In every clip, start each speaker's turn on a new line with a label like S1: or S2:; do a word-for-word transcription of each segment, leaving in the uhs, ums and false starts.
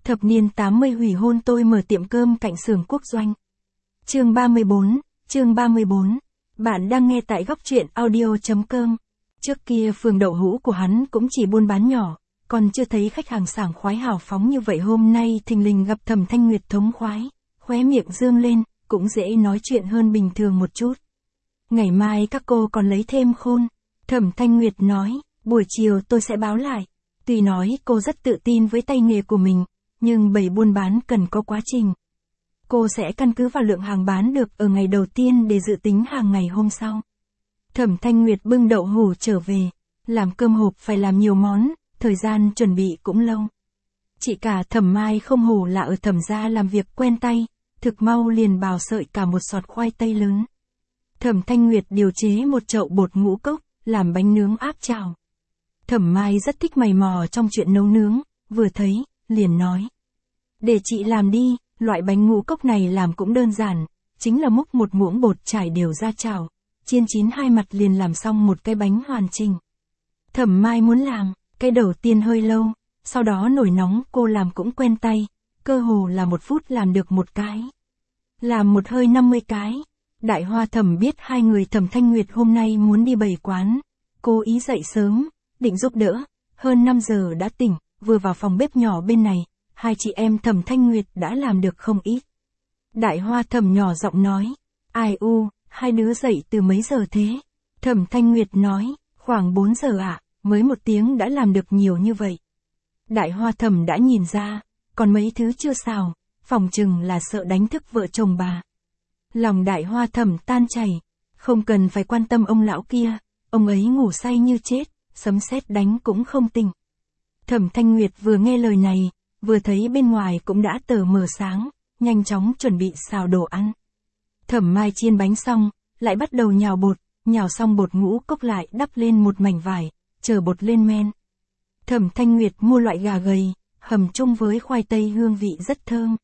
S1: Thập niên tám mươi hủy hôn tôi mở tiệm cơm cạnh xưởng quốc doanh. Chương ba mươi bốn, chương ba mươi bốn. Bạn đang nghe tại góc truyện audio.com. Trước kia phường đậu hũ của hắn cũng chỉ buôn bán nhỏ, còn chưa thấy khách hàng sảng khoái hào phóng như vậy. Hôm nay thình lình gặp Thẩm Thanh Nguyệt thống khoái, khóe miệng dương lên, cũng dễ nói chuyện hơn bình thường một chút. Ngày mai các cô còn lấy thêm khôn. Thẩm Thanh Nguyệt nói, buổi chiều tôi sẽ báo lại. Tuy nói cô rất tự tin với tay nghề của mình, nhưng bày buôn bán cần có quá trình. Cô sẽ căn cứ vào lượng hàng bán được ở ngày đầu tiên để dự tính hàng ngày hôm sau. Thẩm Thanh Nguyệt bưng đậu hũ trở về, làm cơm hộp phải làm nhiều món, thời gian chuẩn bị cũng lâu. Chị cả Thẩm Mai không hổ là ở Thẩm gia làm việc quen tay, thực mau liền bào sợi cả một sọt khoai tây lớn. Thẩm Thanh Nguyệt điều chế một chậu bột ngũ cốc, làm bánh nướng áp chảo. Thẩm Mai rất thích mày mò trong chuyện nấu nướng, vừa thấy, liền nói. Để chị làm đi, loại bánh ngũ cốc này làm cũng đơn giản, chính là múc một muỗng bột trải đều ra chảo, chiên chín hai mặt liền làm xong một cái bánh hoàn chỉnh. Thẩm Mai muốn làm, cái đầu tiên hơi lâu, sau đó nổi nóng cô làm cũng quen tay, cơ hồ là một phút làm được một cái. Làm một hơi năm mươi cái. Đại Hoa Thẩm biết hai người Thẩm Thanh Nguyệt hôm nay muốn đi bày quán, cố ý dậy sớm, định giúp đỡ, hơn năm giờ đã tỉnh, vừa vào phòng bếp nhỏ bên này, hai chị em Thẩm Thanh Nguyệt đã làm được không ít. Đại Hoa Thẩm nhỏ giọng nói, ai u, hai đứa dậy từ mấy giờ thế? Thẩm Thanh Nguyệt nói, khoảng bốn giờ ạ, à, mới một tiếng đã làm được nhiều như vậy. Đại Hoa Thẩm đã nhìn ra, còn mấy thứ chưa xào, phòng chừng là sợ đánh thức vợ chồng bà. Lòng Đại Hoa Thẩm tan chảy, không cần phải quan tâm ông lão kia, ông ấy ngủ say như chết, sấm sét đánh cũng không tỉnh. Thẩm Thanh Nguyệt vừa nghe lời này, vừa thấy bên ngoài cũng đã tờ mờ sáng, nhanh chóng chuẩn bị xào đồ ăn. Thẩm Mai chiên bánh xong, lại bắt đầu nhào bột, nhào xong bột ngũ cốc lại đắp lên một mảnh vải, chờ bột lên men. Thẩm Thanh Nguyệt mua loại gà gầy, hầm chung với khoai tây hương vị rất thơm.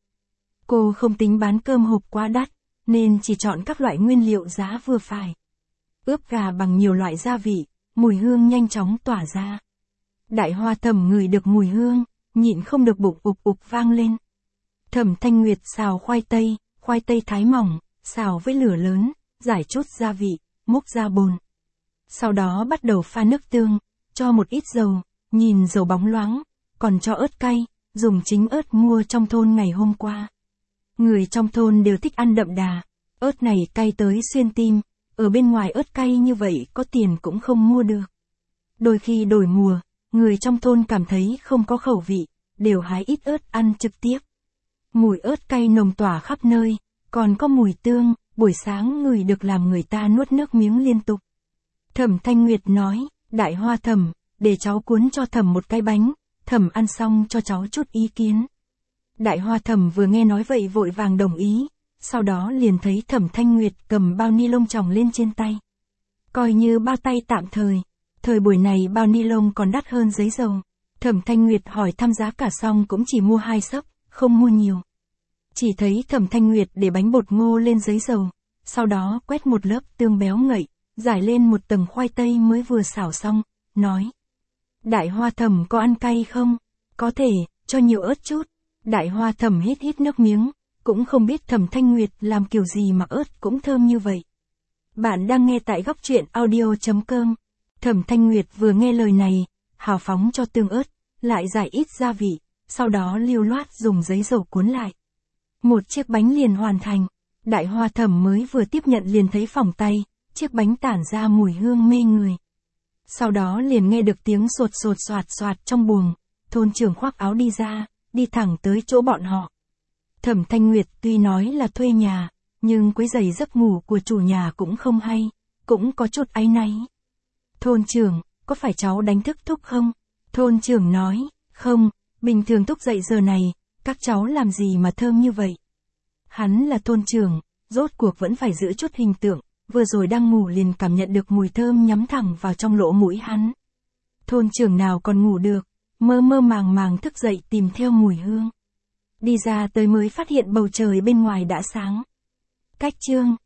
S1: Cô không tính bán cơm hộp quá đắt, nên chỉ chọn các loại nguyên liệu giá vừa phải. Ướp gà bằng nhiều loại gia vị, mùi hương nhanh chóng tỏa ra. Đại Hoa Thẩm ngửi được mùi hương, nhịn không được bụng ục ục vang lên. Thẩm Thanh Nguyệt xào khoai tây, khoai tây thái mỏng, xào với lửa lớn, giải chút gia vị, múc ra bồn. Sau đó bắt đầu pha nước tương, cho một ít dầu, nhìn dầu bóng loáng, còn cho ớt cay, dùng chính ớt mua trong thôn ngày hôm qua. Người trong thôn đều thích ăn đậm đà, ớt này cay tới xuyên tim, ở bên ngoài ớt cay như vậy có tiền cũng không mua được. Đôi khi đổi mùa, người trong thôn cảm thấy không có khẩu vị, đều hái ít ớt ăn trực tiếp. Mùi ớt cay nồng tỏa khắp nơi, còn có mùi tương, buổi sáng ngửi được làm người ta nuốt nước miếng liên tục. Thẩm Thanh Nguyệt nói, Đại Hoa Thẩm, để cháu cuốn cho Thẩm một cái bánh, Thẩm ăn xong cho cháu chút ý kiến. Đại Hoa Thẩm vừa nghe nói vậy vội vàng đồng ý, sau đó liền thấy Thẩm Thanh Nguyệt cầm bao ni lông chồng lên trên tay. Coi như bao tay tạm thời, thời buổi này bao ni lông còn đắt hơn giấy dầu. Thẩm Thanh Nguyệt hỏi thăm giá cả xong cũng chỉ mua hai xấp, không mua nhiều. Chỉ thấy Thẩm Thanh Nguyệt để bánh bột ngô lên giấy dầu, sau đó quét một lớp tương béo ngậy, rải lên một tầng khoai tây mới vừa xào xong, nói. Đại Hoa Thẩm có ăn cay không? Có thể, cho nhiều ớt chút. Đại Hoa Thẩm hít hít nước miếng, cũng không biết Thẩm Thanh Nguyệt làm kiểu gì mà ớt cũng thơm như vậy. Bạn đang nghe tại góc truyện audio.com. Thẩm Thanh Nguyệt vừa nghe lời này, hào phóng cho tương ớt, lại rải ít gia vị, sau đó lưu loát dùng giấy dầu cuốn lại. Một chiếc bánh liền hoàn thành. Đại Hoa Thẩm mới vừa tiếp nhận liền thấy phỏng tay, chiếc bánh tản ra mùi hương mê người. Sau đó liền nghe được tiếng sột sột soạt soạt trong buồng, thôn trưởng khoác áo đi ra, đi thẳng tới chỗ bọn họ. Thẩm Thanh Nguyệt tuy nói là thuê nhà, nhưng quấy rầy giấc ngủ của chủ nhà cũng không hay, cũng có chút áy náy. Thôn trưởng, có phải cháu đánh thức Thúc không? Thôn trưởng nói, không, bình thường Thúc dậy giờ này, các cháu làm gì mà thơm như vậy? Hắn là thôn trưởng, rốt cuộc vẫn phải giữ chút hình tượng, vừa rồi đang ngủ liền cảm nhận được mùi thơm nhắm thẳng vào trong lỗ mũi hắn. Thôn trưởng nào còn ngủ được, mơ mơ màng màng thức dậy tìm theo mùi hương. Đi ra tới mới phát hiện bầu trời bên ngoài đã sáng. Cách chương